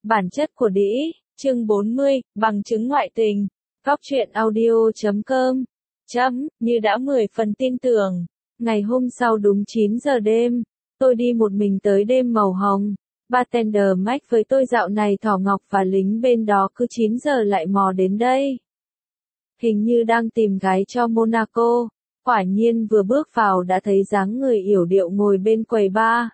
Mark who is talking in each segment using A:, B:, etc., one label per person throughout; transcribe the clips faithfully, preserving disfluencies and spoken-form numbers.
A: Bản chất của đĩ, chương bốn mươi, bằng chứng ngoại tình. Góc truyện audio chấm com. Chấm, như đã mười phần tin tưởng. Ngày hôm sau đúng chín giờ đêm, tôi đi một mình tới đêm màu hồng. Bartender Mac với tôi dạo này Thỏ Ngọc và lính bên đó cứ chín giờ lại mò đến đây. Hình như đang tìm gái cho Monaco. Quả nhiên vừa bước vào đã thấy dáng người yểu điệu ngồi bên quầy bar.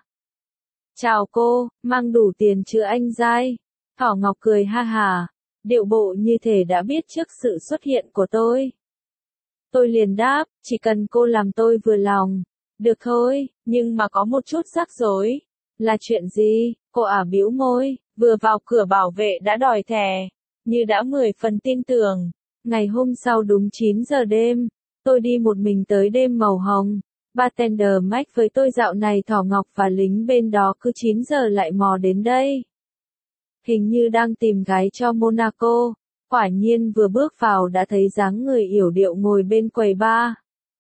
A: Chào cô, mang đủ tiền chưa anh giai? Thỏ Ngọc cười ha hà, điệu bộ như thể đã biết trước sự xuất hiện của tôi. Tôi liền đáp, chỉ cần cô làm tôi vừa lòng. Được thôi, nhưng mà có một chút rắc rối. Là chuyện gì? Cô ả bĩu môi, vừa vào cửa bảo vệ đã đòi thẻ. Như đã mười phần tin tưởng. Ngày hôm sau đúng chín giờ đêm, tôi đi một mình tới đêm màu hồng. Bartender Mac với tôi dạo này Thỏ Ngọc và lính bên đó cứ chín giờ lại mò đến đây. Hình như đang tìm gái cho Monaco. Quả nhiên vừa bước vào đã thấy dáng người yểu điệu ngồi bên quầy bar.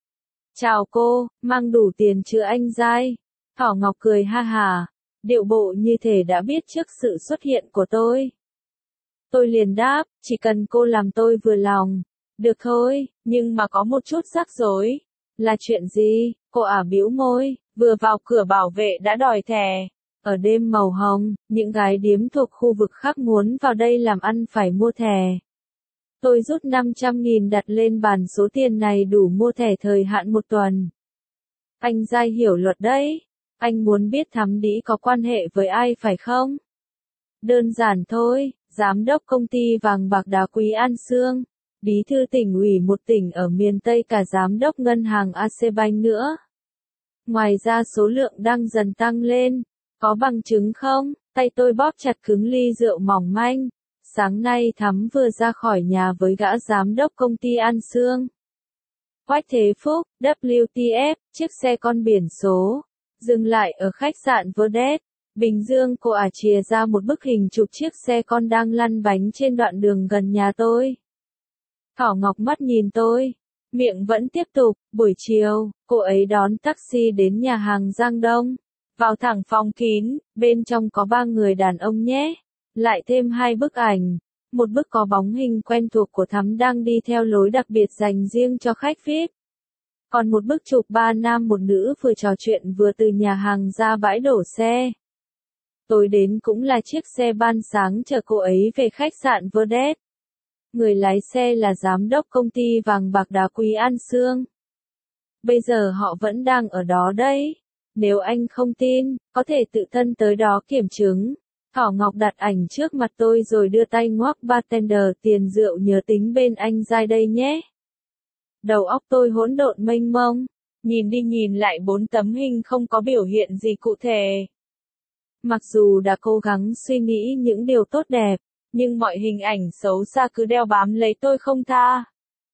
A: Chào cô, mang đủ tiền chưa anh giai? Thỏ Ngọc cười ha hà, điệu bộ như thể đã biết trước sự xuất hiện của tôi. Tôi liền đáp, chỉ cần cô làm tôi vừa lòng. Được thôi, nhưng mà có một chút rắc rối. Là chuyện gì? Cô ả bĩu môi, vừa vào cửa bảo vệ đã đòi thẻ. Ở đêm màu hồng, những gái điếm thuộc khu vực khác muốn vào đây làm ăn phải mua thẻ. Tôi rút năm trăm nghìn đặt lên bàn, số tiền này đủ mua thẻ thời hạn một tuần. Anh giai hiểu luật đấy. Anh muốn biết thắm đĩ có quan hệ với ai phải không? Đơn giản thôi, giám đốc công ty vàng bạc đá quý An Sương, bí thư tỉnh ủy một tỉnh ở miền Tây, cả giám đốc ngân hàng a xê Bank nữa. Ngoài ra số lượng đang dần tăng lên. Có bằng chứng không? Tay tôi bóp chặt cứng ly rượu mỏng manh. Sáng nay Thắm vừa ra khỏi nhà với gã giám đốc công ty An Sương. Quách Thế Phúc, W T F, chiếc xe con biển số, dừng lại ở khách sạn Verdet, Bình Dương. Cô ả chìa ra một bức hình chụp chiếc xe con đang lăn bánh trên đoạn đường gần nhà tôi. Thỏ Ngọc mắt nhìn tôi, miệng vẫn tiếp tục, buổi chiều, cô ấy đón taxi đến nhà hàng Giang Đông. Vào thẳng phòng kín, bên trong có ba người đàn ông nhé. Lại thêm hai bức ảnh. Một bức có bóng hình quen thuộc của Thắm đang đi theo lối đặc biệt dành riêng cho khách vi ai pi. Còn một bức chụp ba nam một nữ vừa trò chuyện vừa từ nhà hàng ra bãi đổ xe. Tối đến cũng là chiếc xe ban sáng chở cô ấy về khách sạn Verdet. Người lái xe là giám đốc công ty vàng bạc đá quý An Sương. Bây giờ họ vẫn đang ở đó đấy. Nếu anh không tin, có thể tự thân tới đó kiểm chứng. Thỏ Ngọc đặt ảnh trước mặt tôi rồi đưa tay ngoắc. Bartender, tiền rượu nhớ tính bên anh giai đây nhé. Đầu óc tôi hỗn độn mênh mông. Nhìn đi nhìn lại bốn tấm hình không có biểu hiện gì cụ thể. Mặc dù đã cố gắng suy nghĩ những điều tốt đẹp, nhưng mọi hình ảnh xấu xa cứ đeo bám lấy tôi không tha.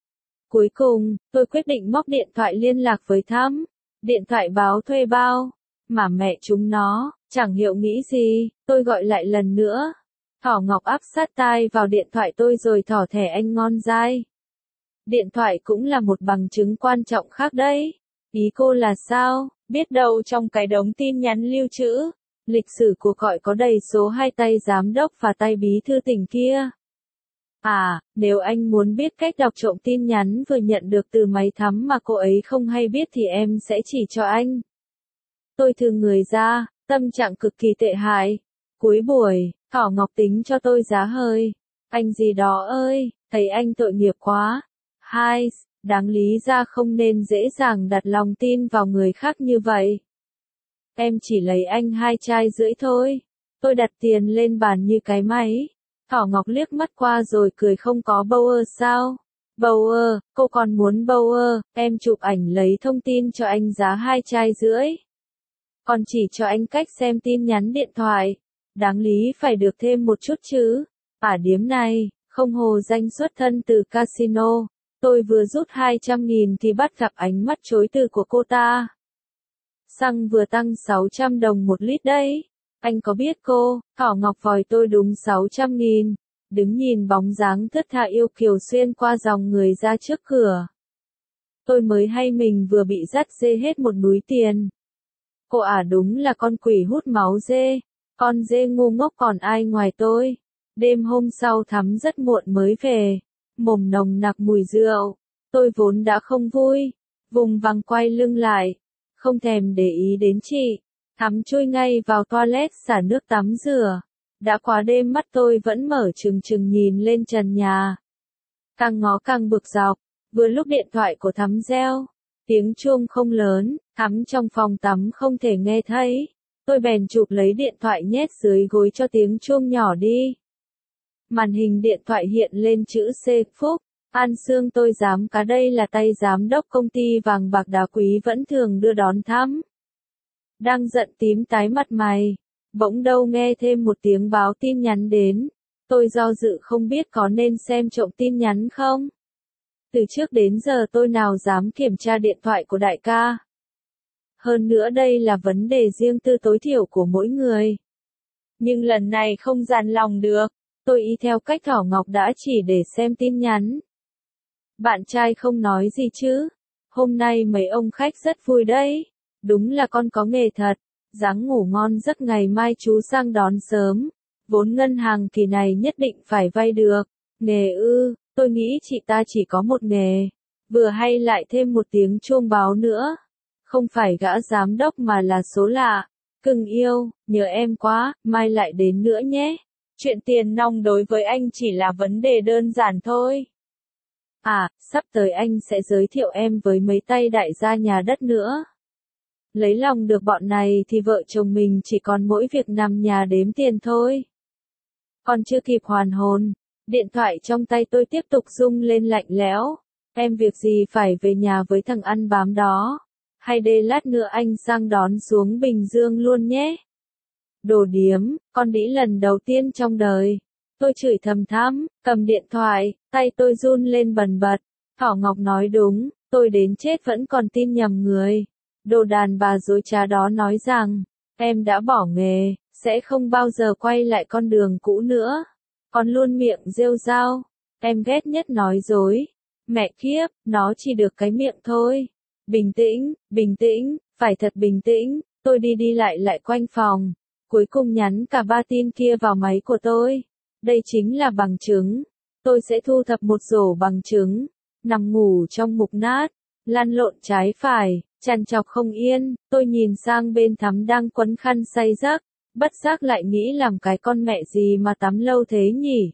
A: Cuối cùng, tôi quyết định móc điện thoại liên lạc với Thắm. Điện thoại báo thuê bao. Mà mẹ chúng nó, chẳng hiểu nghĩ gì, tôi gọi lại lần nữa. Thỏ Ngọc áp sát tai vào điện thoại tôi rồi thỏ thẻ anh ngon giai. Điện thoại cũng là một bằng chứng quan trọng khác đấy. Ý cô là sao? Biết đâu trong cái đống tin nhắn lưu trữ, lịch sử cuộc gọi có đầy số hai tay giám đốc và tay bí thư tỉnh kia. À, nếu anh muốn biết cách đọc trộm tin nhắn vừa nhận được từ máy Thắm mà cô ấy không hay biết thì em sẽ chỉ cho anh. Tôi thương người ra, tâm trạng cực kỳ tệ hại. Cuối buổi, Thỏ Ngọc tính cho tôi giá hơi. Anh gì đó ơi, thấy anh tội nghiệp quá. Hai, đáng lý ra không nên dễ dàng đặt lòng tin vào người khác như vậy. Em chỉ lấy anh hai chai rưỡi thôi. Tôi đặt tiền lên bàn như cái máy. Thỏ Ngọc liếc mắt qua rồi cười, không có Bauer sao? Bauer, cô còn muốn Bauer, em chụp ảnh lấy thông tin cho anh giá hai chai rưỡi. Còn chỉ cho anh cách xem tin nhắn điện thoại. Đáng lý phải được thêm một chút chứ. Ả điếm này, không hồ danh xuất thân từ casino. Tôi vừa rút hai trăm nghìn thì bắt gặp ánh mắt chối từ của cô ta. Xăng vừa tăng sáu trăm đồng một lít đấy. Anh có biết cô? Thỏ Ngọc vòi tôi đúng sáu trăm nghìn. Đứng nhìn bóng dáng thướt tha yêu kiều xuyên qua dòng người ra trước cửa. Tôi mới hay mình vừa bị dắt dê hết một núi tiền. Cô ả đúng là con quỷ hút máu dê. Con dê ngu ngốc còn ai ngoài tôi. Đêm hôm sau Thắm rất muộn mới về, mồm nồng nặc mùi rượu. Tôi vốn đã không vui, vùng vằng quay lưng lại, không thèm để ý đến chị. Thắm chui ngay vào toilet xả nước tắm rửa. Đã quá đêm mắt tôi vẫn mở trừng trừng nhìn lên trần nhà. Càng ngó càng bực dọc, vừa lúc điện thoại của Thắm reo. Tiếng chuông không lớn, Thắm trong phòng tắm không thể nghe thấy. Tôi bèn chụp lấy điện thoại nhét dưới gối cho tiếng chuông nhỏ đi. Màn hình điện thoại hiện lên chữ C Phúc. An Sương tôi dám cá đây là tay giám đốc công ty vàng bạc đá quý vẫn thường đưa đón Thắm. Đang giận tím tái mặt mày, bỗng đâu nghe thêm một tiếng báo tin nhắn đến. Tôi do dự không biết có nên xem trộm tin nhắn không. Từ trước đến giờ tôi nào dám kiểm tra điện thoại của đại ca. Hơn nữa đây là vấn đề riêng tư tối thiểu của mỗi người. Nhưng lần này không dằn lòng được, tôi y theo cách Thỏ Ngọc đã chỉ để xem tin nhắn. Bạn trai không nói gì chứ? Hôm nay mấy ông khách rất vui đấy. Đúng là con có nghề thật. Dáng ngủ ngon giấc ngày mai chú sang đón sớm. Vốn ngân hàng kỳ này nhất định phải vay được. Nghề ư, tôi nghĩ chị ta chỉ có một nghề. Vừa hay lại thêm một tiếng chuông báo nữa. Không phải gã giám đốc mà là số lạ. Cưng yêu, nhớ em quá, mai lại đến nữa nhé. Chuyện tiền nong đối với anh chỉ là vấn đề đơn giản thôi. À, sắp tới anh sẽ giới thiệu em với mấy tay đại gia nhà đất nữa. Lấy lòng được bọn này thì vợ chồng mình chỉ còn mỗi việc nằm nhà đếm tiền thôi. Còn chưa kịp hoàn hồn, điện thoại trong tay tôi tiếp tục rung lên lạnh lẽo. Em việc gì phải về nhà với thằng ăn bám đó. Hay để lát nữa anh sang đón xuống Bình Dương luôn nhé. Đồ điếm, con đĩ lần đầu tiên trong đời. Tôi chửi thầm Thắm, cầm điện thoại, tay tôi run lên bần bật. Thỏ Ngọc nói đúng, tôi đến chết vẫn còn tin nhầm người. Đồ đàn bà dối trá đó nói rằng, em đã bỏ nghề, sẽ không bao giờ quay lại con đường cũ nữa. Còn luôn miệng rêu rao, em ghét nhất nói dối. Mẹ kiếp, nó chỉ được cái miệng thôi. Bình tĩnh, bình tĩnh, phải thật bình tĩnh. Tôi đi đi lại lại quanh phòng. Cuối cùng nhắn cả ba tin kia vào máy của tôi. Đây chính là bằng chứng. Tôi sẽ thu thập một rổ bằng chứng. Nằm ngủ trong mục nát, lăn lộn trái phải, trằn trọc không yên. Tôi nhìn sang bên Thắm đang quấn khăn say giấc. Bất giác lại nghĩ làm cái con mẹ gì mà tắm lâu thế nhỉ.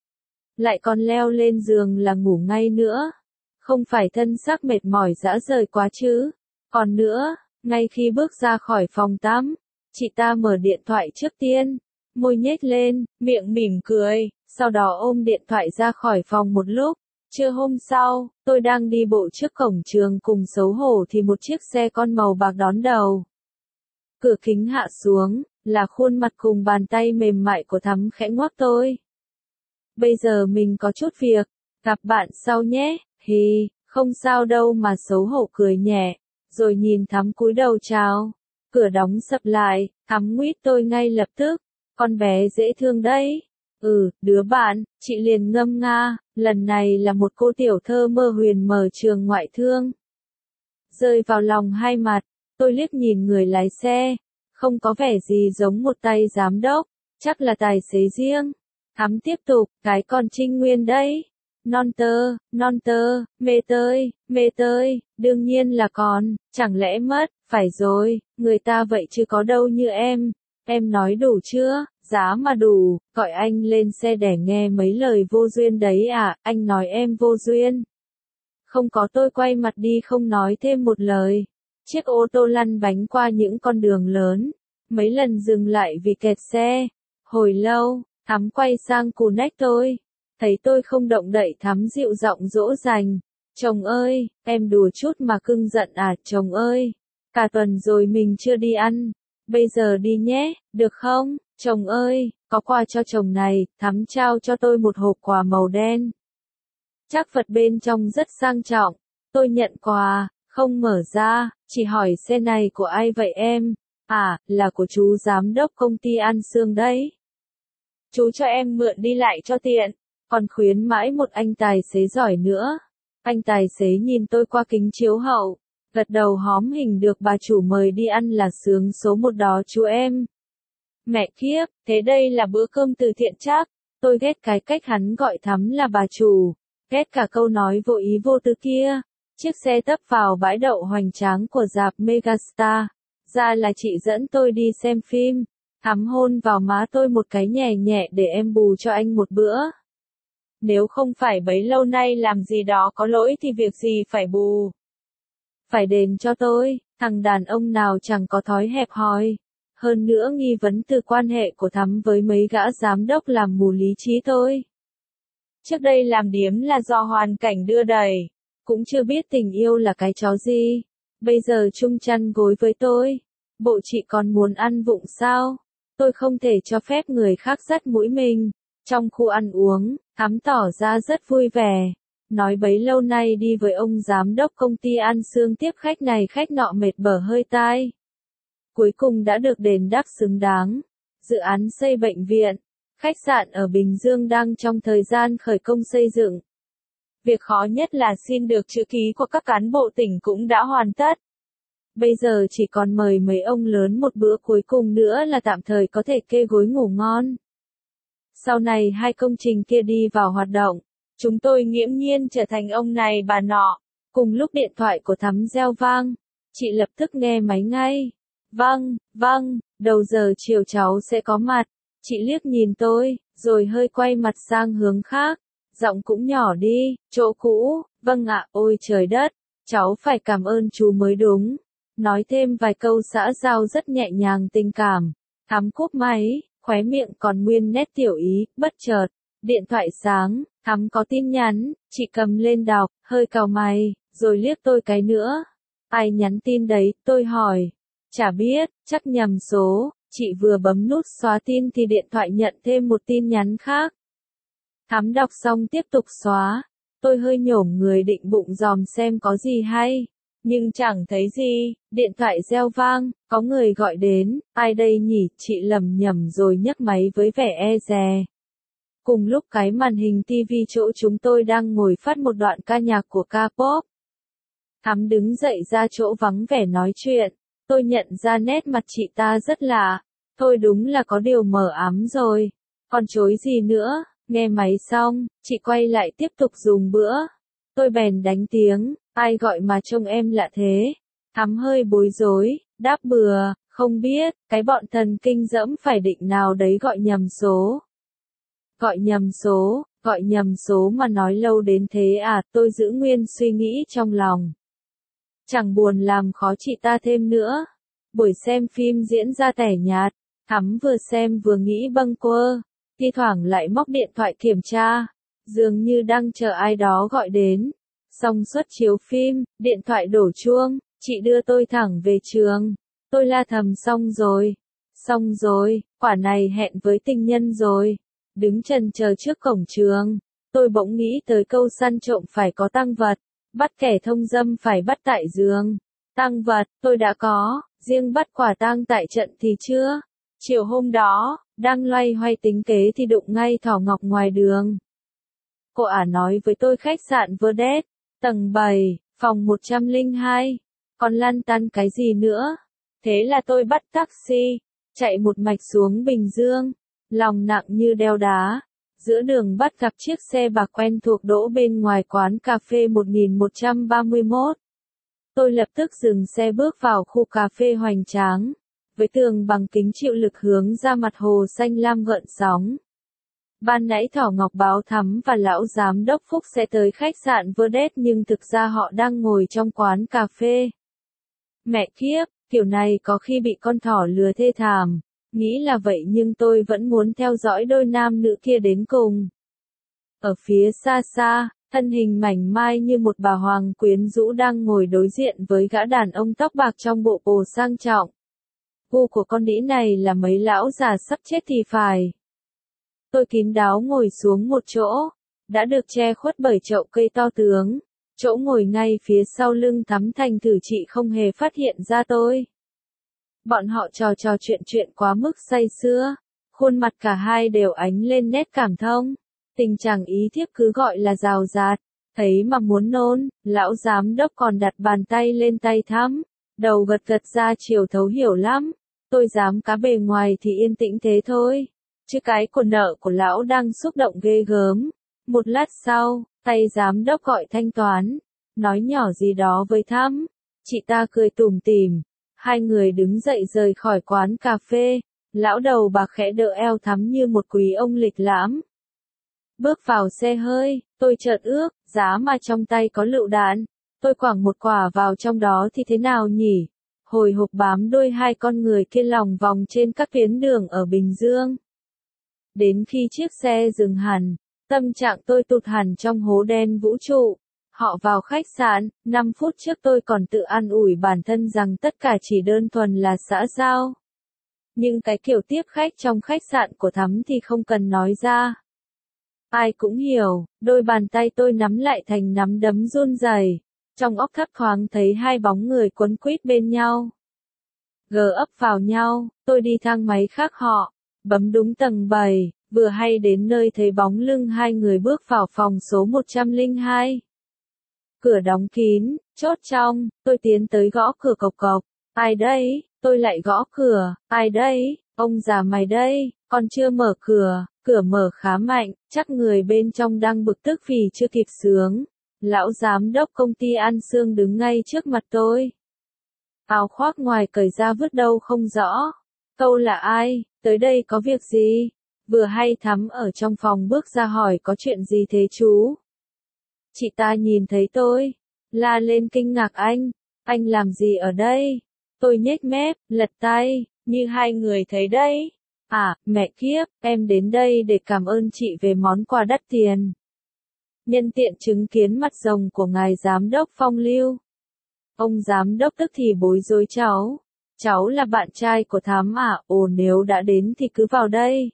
A: Lại còn leo lên giường là ngủ ngay nữa. Không phải thân xác mệt mỏi dã rời quá chứ. Còn nữa, ngay khi bước ra khỏi phòng tắm, chị ta mở điện thoại trước tiên, môi nhếch lên, miệng mỉm cười, sau đó ôm điện thoại ra khỏi phòng một lúc. Trưa hôm sau, tôi đang đi bộ trước cổng trường cùng xấu hổ thì một chiếc xe con màu bạc đón đầu. Cửa kính hạ xuống, là khuôn mặt cùng bàn tay mềm mại của Thắm khẽ ngoắc tôi. Bây giờ mình có chút việc, gặp bạn sau nhé, hì, không sao đâu mà xấu hổ cười nhẹ, rồi nhìn Thắm cúi đầu chào. Cửa đóng sập lại, Thắm nguyết tôi ngay lập tức, con bé dễ thương đấy. Ừ, đứa bạn, chị liền ngâm nga, lần này là một cô tiểu thơ mơ huyền mở trường ngoại thương. Rơi vào lòng hai mặt, tôi liếc nhìn người lái xe, không có vẻ gì giống một tay giám đốc, chắc là tài xế riêng. Thắm tiếp tục, cái con Trinh Nguyên đấy. Non tơ, non tơ, mê tơi, mê tơi, đương nhiên là còn, chẳng lẽ mất, phải rồi, người ta vậy chứ có đâu như em. Em nói đủ chưa, giá mà đủ, gọi anh lên xe để nghe mấy lời vô duyên đấy à, anh nói em vô duyên. Không có, tôi quay mặt đi không nói thêm một lời. Chiếc ô tô lăn bánh qua những con đường lớn, mấy lần dừng lại vì kẹt xe. Hồi lâu, Thắm quay sang cù nách tôi. Thấy tôi không động đậy, Thắm dịu giọng dỗ dành. Chồng ơi, em đùa chút mà cưng giận à, chồng ơi. Cả tuần rồi mình chưa đi ăn. Bây giờ đi nhé, được không? Chồng ơi, có quà cho chồng này. Thắm trao cho tôi một hộp quà màu đen. Chắc vật bên trong rất sang trọng. Tôi nhận quà, không mở ra, chỉ hỏi xe này của ai vậy em? À, là của chú giám đốc công ty An Sương đấy. Chú cho em mượn đi lại cho tiện. Còn khuyến mãi một anh tài xế giỏi nữa. Anh tài xế nhìn tôi qua kính chiếu hậu, gật đầu hóm hình được bà chủ mời đi ăn là sướng số một đó chú em. Mẹ kiếp, thế đây là bữa cơm từ thiện chắc. Tôi ghét cái cách hắn gọi Thắm là bà chủ. Ghét cả câu nói vô ý vô tư kia. Chiếc xe tấp vào bãi đậu hoành tráng của rạp Megastar. Ra là chị dẫn tôi đi xem phim. Thắm hôn vào má tôi một cái nhẹ nhẹ để em bù cho anh một bữa. Nếu không phải bấy lâu nay làm gì đó có lỗi thì việc gì phải bù. Phải đền cho tôi, thằng đàn ông nào chẳng có thói hẹp hòi. Hơn nữa nghi vấn từ quan hệ của Thắm với mấy gã giám đốc làm mù lý trí tôi. Trước đây làm điếm là do hoàn cảnh đưa đẩy, cũng chưa biết tình yêu là cái chó gì. Bây giờ chung chăn gối với tôi, bộ chị còn muốn ăn vụng sao? Tôi không thể cho phép người khác dắt mũi mình. Trong khu ăn uống, Thắm tỏ ra rất vui vẻ. Nói bấy lâu nay đi với ông giám đốc công ty ăn xương tiếp khách này khách nọ mệt bở hơi tai. Cuối cùng đã được đền đáp xứng đáng. Dự án xây bệnh viện, khách sạn ở Bình Dương đang trong thời gian khởi công xây dựng. Việc khó nhất là xin được chữ ký của các cán bộ tỉnh cũng đã hoàn tất. Bây giờ chỉ còn mời mấy ông lớn một bữa cuối cùng nữa là tạm thời có thể kê gối ngủ ngon. Sau này hai công trình kia đi vào hoạt động, chúng tôi nghiễm nhiên trở thành ông này bà nọ. Cùng lúc điện thoại của Thắm reo vang, chị lập tức nghe máy ngay. Vâng, vâng, đầu giờ chiều cháu sẽ có mặt. Chị liếc nhìn tôi, rồi hơi quay mặt sang hướng khác. Giọng cũng nhỏ đi, chỗ cũ, vâng ạ, ôi trời đất, cháu phải cảm ơn chú mới đúng. Nói thêm vài câu xã giao rất nhẹ nhàng tình cảm. Thắm cúp máy, khóe miệng còn nguyên nét tiểu ý, bất chợt. Điện thoại sáng, Thắm có tin nhắn, chị cầm lên đọc, hơi cau mày, rồi liếc tôi cái nữa. Ai nhắn tin đấy, tôi hỏi. Chả biết, chắc nhầm số, chị vừa bấm nút xóa tin thì điện thoại nhận thêm một tin nhắn khác. Thắm đọc xong tiếp tục xóa, tôi hơi nhổm người định bụng dòm xem có gì hay, nhưng chẳng thấy gì, điện thoại reo vang, có người gọi đến, ai đây nhỉ, chị lầm nhầm rồi nhấc máy với vẻ e dè. Cùng lúc cái màn hình tivi chỗ chúng tôi đang ngồi phát một đoạn ca nhạc của K-pop. Thắm đứng dậy ra chỗ vắng vẻ nói chuyện. Tôi nhận ra nét mặt chị ta rất lạ. Thôi đúng là có điều mờ ám rồi. Còn chối gì nữa, nghe máy xong, chị quay lại tiếp tục dùng bữa. Tôi bèn đánh tiếng, ai gọi mà trông em lạ thế. Thắm hơi bối rối, đáp bừa, không biết, cái bọn thần kinh dẫm phải định nào đấy gọi nhầm số. Gọi nhầm số, gọi nhầm số mà nói lâu đến thế à, tôi giữ nguyên suy nghĩ trong lòng. Chẳng buồn làm khó chị ta thêm nữa. Buổi xem phim diễn ra tẻ nhạt, Thắm vừa xem vừa nghĩ bâng quơ, thi thoảng lại móc điện thoại kiểm tra, dường như đang chờ ai đó gọi đến. Xong suất chiếu phim, điện thoại đổ chuông, chị đưa tôi thẳng về trường. Tôi la thầm xong rồi, xong rồi, quả này hẹn với tình nhân rồi. Đứng chần chờ trước cổng trường, tôi bỗng nghĩ tới câu săn trộm phải có tang vật. Bắt kẻ thông dâm phải bắt tại giường. Tang vật, tôi đã có, riêng bắt quả tang tại trận thì chưa. Chiều hôm đó, đang loay hoay tính kế thì đụng ngay Thỏ Ngọc ngoài đường. Cô ả nói với tôi khách sạn Verdet, tầng bảy, phòng một trăm lẻ hai. Còn lăn tăn cái gì nữa? Thế là tôi bắt taxi, chạy một mạch xuống Bình Dương. Lòng nặng như đeo đá. Giữa đường bắt gặp chiếc xe bạc quen thuộc đỗ bên ngoài quán cà phê một nghìn một trăm ba mươi mốt. Tôi lập tức dừng xe bước vào khu cà phê hoành tráng, với tường bằng kính chịu lực hướng ra mặt hồ xanh lam gợn sóng. Ban nãy Thỏ Ngọc báo Thắm và lão giám đốc Phúc sẽ tới khách sạn Verdet nhưng thực ra họ đang ngồi trong quán cà phê. Mẹ kiếp, kiểu này có khi bị con thỏ lừa thê thảm. Nghĩ là vậy nhưng tôi vẫn muốn theo dõi đôi nam nữ kia đến cùng. Ở phía xa xa, thân hình mảnh mai như một bà hoàng quyến rũ đang ngồi đối diện với gã đàn ông tóc bạc trong bộ đồ sang trọng. Gu của con đĩ này là mấy lão già sắp chết thì phải. Tôi kín đáo ngồi xuống một chỗ, đã được che khuất bởi chậu cây to tướng. Chỗ ngồi ngay phía sau lưng Thắm thành thử chị không hề phát hiện ra tôi. Bọn họ trò trò chuyện chuyện quá mức say sưa, khuôn mặt cả hai đều ánh lên nét cảm thông. Tình trạng ý thiếp cứ gọi là rào rạt, thấy mà muốn nôn, lão giám đốc còn đặt bàn tay lên tay Thắm, đầu gật gật ra chiều thấu hiểu lắm. Tôi dám cá bề ngoài thì yên tĩnh thế thôi. Chứ cái của nợ của lão đang xúc động ghê gớm. Một lát sau, tay giám đốc gọi thanh toán. Nói nhỏ gì đó với Thắm. Chị ta cười tủm tỉm. Hai người đứng dậy rời khỏi quán cà phê. Lão đầu bạc khẽ đỡ eo Thắm như một quý ông lịch lãm. Bước vào xe hơi, tôi chợt ước, giá mà trong tay có lựu đạn. Tôi quẳng một quả vào trong đó thì thế nào nhỉ? Hồi hộp bám đuôi hai con người kia lòng vòng trên các tuyến đường ở Bình Dương. Đến khi chiếc xe dừng hẳn, tâm trạng tôi tụt hẳn trong hố đen vũ trụ. Họ vào khách sạn, năm phút trước tôi còn tự an ủi bản thân rằng tất cả chỉ đơn thuần là xã giao. Nhưng cái kiểu tiếp khách trong khách sạn của Thắm thì không cần nói ra. Ai cũng hiểu, đôi bàn tay tôi nắm lại thành nắm đấm run rẩy. Trong óc thấp thoáng thấy hai bóng người quấn quýt bên nhau. Gờ ấp vào nhau, tôi đi thang máy khác họ, bấm đúng tầng bảy, vừa hay đến nơi thấy bóng lưng hai người bước vào phòng số một trăm lẻ hai. Cửa đóng kín, chốt trong, tôi tiến tới gõ cửa cộc cộc. Ai đấy? Tôi lại gõ cửa. Ai đấy? Ông già mày đây, còn chưa mở cửa. Cửa mở khá mạnh, chắc người bên trong đang bực tức vì chưa kịp sướng. Lão giám đốc công ty An Sương đứng ngay trước mặt tôi. Áo khoác ngoài cởi ra vứt đâu không rõ. Câu là ai? Tới đây có việc gì? Vừa hay Thắm ở trong phòng bước ra hỏi có chuyện gì thế chú? Chị ta nhìn thấy tôi, la lên kinh ngạc anh. Anh làm gì ở đây? Tôi nhếch mép, lật tay, như hai người thấy đấy. À, mẹ kiếp, em đến đây để cảm ơn chị về món quà đắt tiền. Nhân tiện chứng kiến mặt rồng của ngài giám đốc phong lưu. Ông giám đốc tức thì bối rối cháu. Cháu là bạn trai của Thắm à? Ồ, nếu đã đến thì cứ vào đây.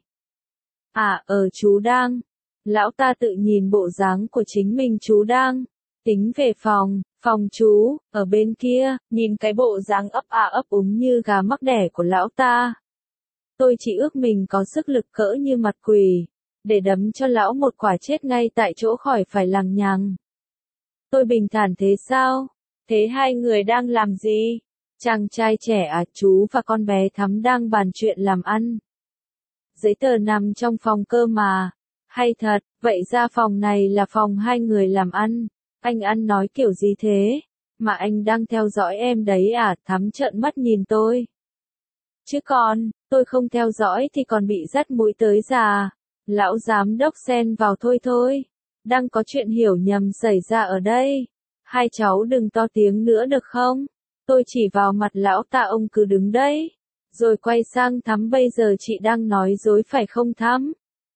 A: À, ờ chú đang. Lão ta tự nhìn bộ dáng của chính mình chú đang. Tính về phòng, phòng chú, ở bên kia, nhìn cái bộ dáng ấp à ấp úng như gà mắc đẻ của lão ta. Tôi chỉ ước mình có sức lực cỡ như mặt quỷ, để đấm cho lão một quả chết ngay tại chỗ khỏi phải lằng nhằng. Tôi bình thản thế sao? Thế hai người đang làm gì? Chàng trai trẻ à, chú và con bé Thắm đang bàn chuyện làm ăn. Giấy tờ nằm trong phòng cơ mà. Hay thật, vậy ra phòng này là phòng hai người làm ăn. Anh ăn nói kiểu gì thế? Mà anh đang theo dõi em đấy à? Thắm trợn mắt nhìn tôi. Chứ còn, tôi không theo dõi thì còn bị dắt mũi tới già. Lão giám đốc xen vào thôi thôi. Đang có chuyện hiểu nhầm xảy ra ở đây. Hai cháu đừng to tiếng nữa được không? Tôi chỉ vào mặt lão ta, ông cứ đứng đấy. Rồi quay sang Thắm, bây giờ chị đang nói dối phải không Thắm?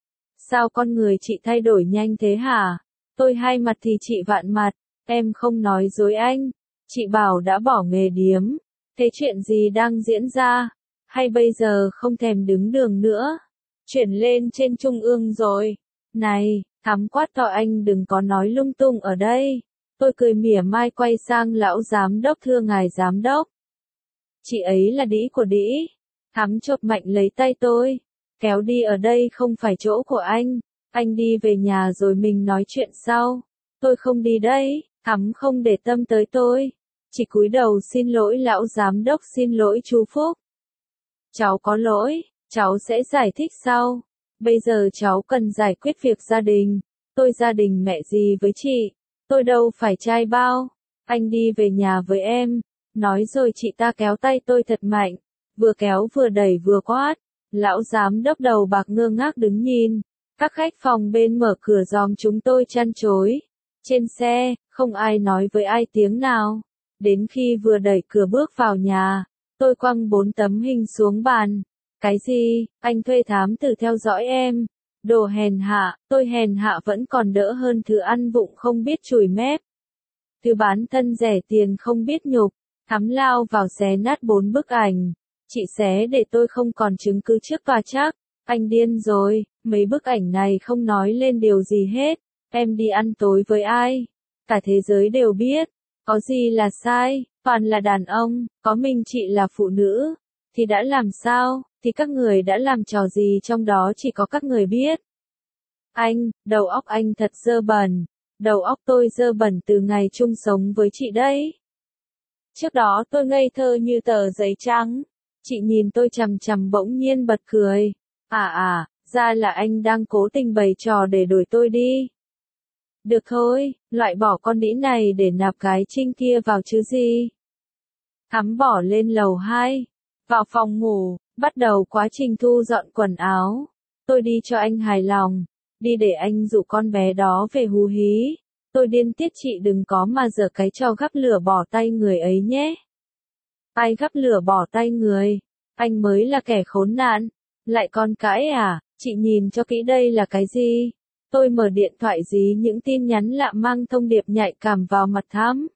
A: Sao con người chị thay đổi nhanh thế hả? Tôi hai mặt thì chị vạn mặt. Em không nói dối anh. Chị bảo đã bỏ nghề điếm. Thế chuyện gì đang diễn ra? Hay bây giờ không thèm đứng đường nữa? Chuyển lên trên trung ương rồi. Này, Thắm quát to, anh đừng có nói lung tung ở đây. Tôi cười mỉa mai quay sang lão giám đốc, thưa ngài giám đốc. Chị ấy là đĩ của đĩ. Thắm chộp mạnh lấy tay tôi. Kéo đi, ở đây không phải chỗ của anh. Anh đi về nhà rồi mình nói chuyện sau. Tôi không đi đây. Thắm không để tâm tới tôi. Chỉ cúi đầu xin lỗi lão giám đốc, xin lỗi chú Phúc. Cháu có lỗi, cháu sẽ giải thích sau. Bây giờ cháu cần giải quyết việc gia đình. Tôi gia đình mẹ gì với chị? Tôi đâu phải trai bao. Anh đi về nhà với em. Nói rồi chị ta kéo tay tôi thật mạnh. Vừa kéo vừa đẩy vừa quát. Lão giám đốc đầu bạc ngơ ngác đứng nhìn. Các khách phòng bên mở cửa giòm chúng tôi chăn chối. Trên xe, không ai nói với ai tiếng nào. Đến khi vừa đẩy cửa bước vào nhà, tôi quăng bốn tấm hình xuống bàn. Cái gì? Anh thuê thám tử theo dõi em. Đồ hèn hạ, tôi hèn hạ vẫn còn đỡ hơn thứ ăn vụng không biết chùi mép. Thứ bán thân rẻ tiền không biết nhục. Thắm lao vào xé nát bốn bức ảnh. Chị xé để tôi không còn chứng cứ trước tòa chắc. Anh điên rồi, mấy bức ảnh này không nói lên điều gì hết. Em đi ăn tối với ai? Cả thế giới đều biết. Có gì là sai, toàn là đàn ông, có mình chị là phụ nữ. Thì đã làm sao, thì các người đã làm trò gì trong đó chỉ có các người biết. Anh, đầu óc anh thật dơ bẩn. Đầu óc tôi dơ bẩn từ ngày chung sống với chị đấy. Trước đó tôi ngây thơ như tờ giấy trắng. Chị nhìn tôi chằm chằm bỗng nhiên bật cười. À à, ra là anh đang cố tình bày trò để đuổi tôi đi. Được thôi, loại bỏ con đĩ này để nạp cái Trinh kia vào chứ gì. Thắm bỏ lên lầu hai, vào phòng ngủ, bắt đầu quá trình thu dọn quần áo. Tôi đi cho anh hài lòng, đi để anh dụ con bé đó về hú hí. Tôi điên tiết chị đừng có mà giở cái trò gắp lửa bỏ tay người ấy nhé. Ai gắp lửa bỏ tay người? Anh mới là kẻ khốn nạn. Lại còn cãi à? Chị nhìn cho kỹ đây là cái gì? Tôi mở điện thoại dí những tin nhắn lạ mang thông điệp nhạy cảm vào mặt Thắm.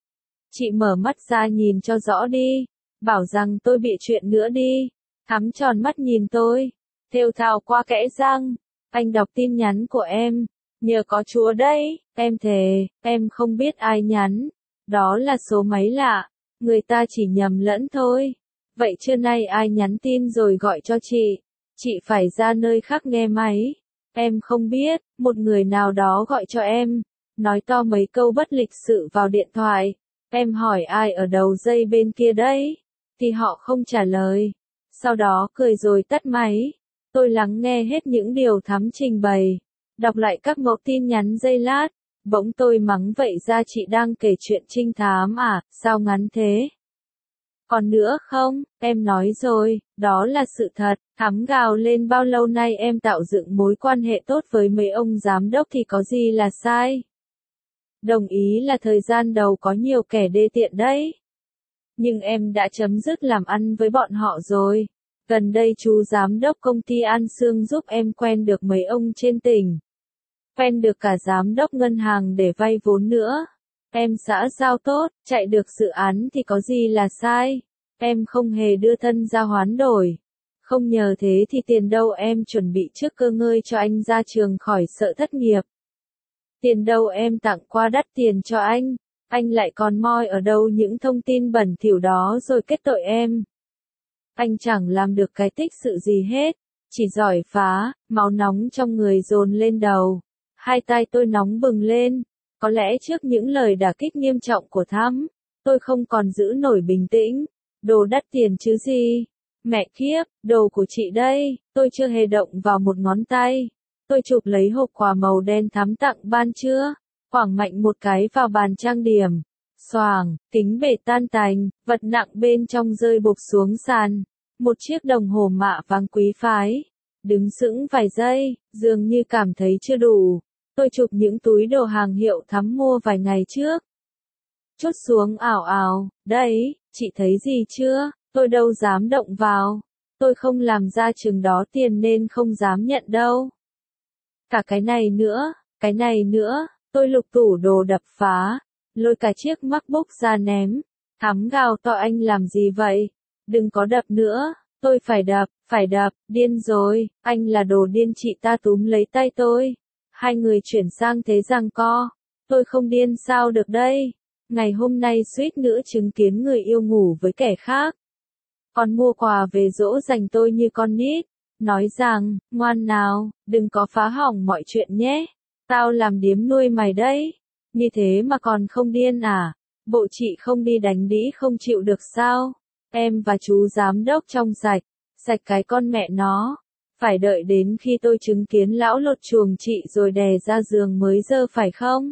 A: Chị mở mắt ra nhìn cho rõ đi. Bảo rằng tôi bị chuyện nữa đi. Thắm tròn mắt nhìn tôi. Thều thào qua kẽ răng. Anh đọc tin nhắn của em. Nhờ có Chúa đấy. Em thề, em không biết ai nhắn. Đó là số máy lạ. Người ta chỉ nhầm lẫn thôi. Vậy trưa nay ai nhắn tin rồi gọi cho chị? Chị phải ra nơi khác nghe máy. Em không biết, một người nào đó gọi cho em. Nói to mấy câu bất lịch sự vào điện thoại. Em hỏi ai ở đầu dây bên kia đấy? Thì họ không trả lời. Sau đó cười rồi tắt máy. Tôi lắng nghe hết những điều Thắm trình bày. Đọc lại các mẫu tin nhắn giây lát. Bỗng tôi mắng vậy ra chị đang kể chuyện trinh thám à, sao ngắn thế? Còn nữa không, em nói rồi, đó là sự thật. Thắm gào lên bao lâu nay em tạo dựng mối quan hệ tốt với mấy ông giám đốc thì có gì là sai? Đồng ý là thời gian đầu có nhiều kẻ đê tiện đấy. Nhưng em đã chấm dứt làm ăn với bọn họ rồi. Gần đây chú giám đốc công ty An Sương giúp em quen được mấy ông trên tỉnh. Quen được cả giám đốc ngân hàng để vay vốn nữa. Em xã giao tốt, chạy được dự án thì có gì là sai. Em không hề đưa thân ra hoán đổi. Không nhờ thế thì tiền đâu em chuẩn bị trước cơ ngơi cho anh ra trường khỏi sợ thất nghiệp. Tiền đâu em tặng qua đắt tiền cho anh. Anh lại còn moi ở đâu những thông tin bẩn thỉu đó rồi kết tội em. Anh chẳng làm được cái tích sự gì hết. Chỉ giỏi phá, máu nóng trong người dồn lên đầu. Hai tay tôi nóng bừng lên. Có lẽ trước những lời đả kích nghiêm trọng của Thắm, tôi không còn giữ nổi bình tĩnh. Đồ đắt tiền chứ gì? Mẹ kiếp, đồ của chị đây, tôi chưa hề động vào một ngón tay. Tôi chụp lấy hộp quà màu đen Thắm tặng ban trưa, quẳng mạnh một cái vào bàn trang điểm. Xoàng, kính bể tan tành, vật nặng bên trong rơi bộp xuống sàn. Một chiếc đồng hồ mạ vàng quý phái. Đứng sững vài giây, dường như cảm thấy chưa đủ. Tôi chụp những túi đồ hàng hiệu Thắm mua vài ngày trước. Chốt xuống ảo ảo, đấy, chị thấy gì chưa, tôi đâu dám động vào. Tôi không làm ra chừng đó tiền nên không dám nhận đâu. Cả cái này nữa, cái này nữa, tôi lục tủ đồ đập phá. Lôi cả chiếc MacBook ra ném. Thắm gào to anh làm gì vậy? Đừng có đập nữa, tôi phải đập, phải đập, điên rồi, anh là đồ điên chị ta túm lấy tay tôi. Hai người chuyển sang thế giằng co. Tôi không điên sao được đây. Ngày hôm nay suýt nữa chứng kiến người yêu ngủ với kẻ khác. Còn mua quà về dỗ dành tôi như con nít. Nói rằng, ngoan nào, đừng có phá hỏng mọi chuyện nhé. Tao làm điếm nuôi mày đấy. Như thế mà còn không điên à? Bộ chị không đi đánh đĩ không chịu được sao? Em và chú giám đốc trong sạch. Sạch cái con mẹ nó. Phải đợi đến khi tôi chứng kiến lão lột chuồng chị rồi đè ra giường mới dơ phải không?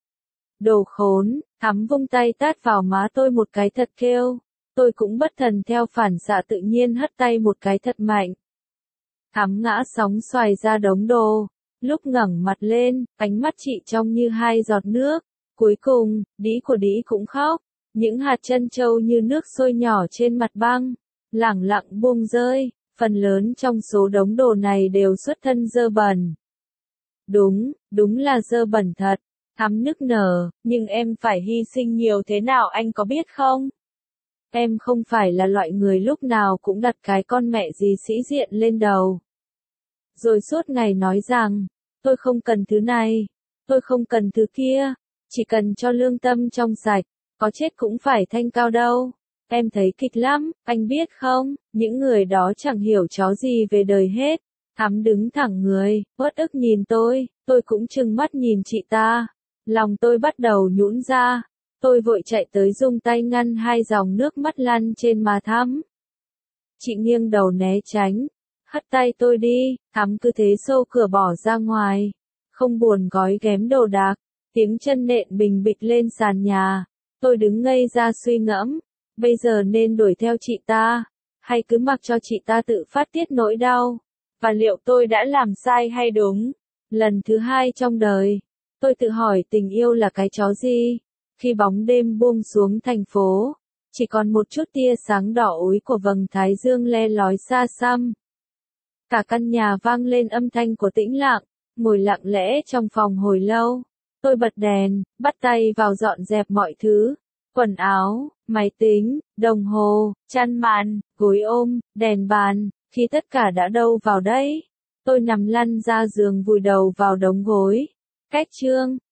A: Đồ khốn, Thắm vung tay tát vào má tôi một cái thật kêu. Tôi cũng bất thần theo phản xạ tự nhiên hất tay một cái thật mạnh. Thắm ngã sóng xoài ra đống đồ. Lúc ngẩng mặt lên, ánh mắt chị trong như hai giọt nước. Cuối cùng, đĩ của đĩ cũng khóc. Những hạt trân châu như nước sôi nhỏ trên mặt băng. Lẳng lặng buông rơi. Phần lớn trong số đống đồ này đều xuất thân dơ bẩn. Đúng, đúng là dơ bẩn thật. Thắm nức nở, nhưng em phải hy sinh nhiều thế nào anh có biết không? Em không phải là loại người lúc nào cũng đặt cái con mẹ gì sĩ diện lên đầu. Rồi suốt ngày nói rằng, tôi không cần thứ này, tôi không cần thứ kia, chỉ cần cho lương tâm trong sạch, có chết cũng phải thanh cao đâu. Em thấy kịch lắm, anh biết không, những người đó chẳng hiểu chó gì về đời hết. Thắm đứng thẳng người, uất ức nhìn tôi, tôi cũng trừng mắt nhìn chị ta. Lòng tôi bắt đầu nhũn ra. Tôi vội chạy tới dùng tay ngăn hai dòng nước mắt lăn trên má Thắm. Chị nghiêng đầu né tránh, hất tay tôi đi, thắm cứ thế xô cửa bỏ ra ngoài. Không buồn gói ghém đồ đạc, tiếng chân nện bình bịch lên sàn nhà. Tôi đứng ngây ra suy ngẫm, bây giờ nên đuổi theo chị ta, hay cứ mặc cho chị ta tự phát tiết nỗi đau? Và liệu tôi đã làm sai hay đúng? Lần thứ hai trong đời, tôi tự hỏi tình yêu là cái chó gì? Khi bóng đêm buông xuống thành phố, chỉ còn một chút tia sáng đỏ úi của vầng thái dương le lói xa xăm. Cả căn nhà vang lên âm thanh của tĩnh lặng, ngồi lặng lẽ trong phòng hồi lâu. Tôi bật đèn, bắt tay vào dọn dẹp mọi thứ. Quần áo, máy tính, đồng hồ, chăn màn, gối ôm, đèn bàn. Khi tất cả đã đâu vào đấy, tôi nằm lăn ra giường vùi đầu vào đống gối. Cách chương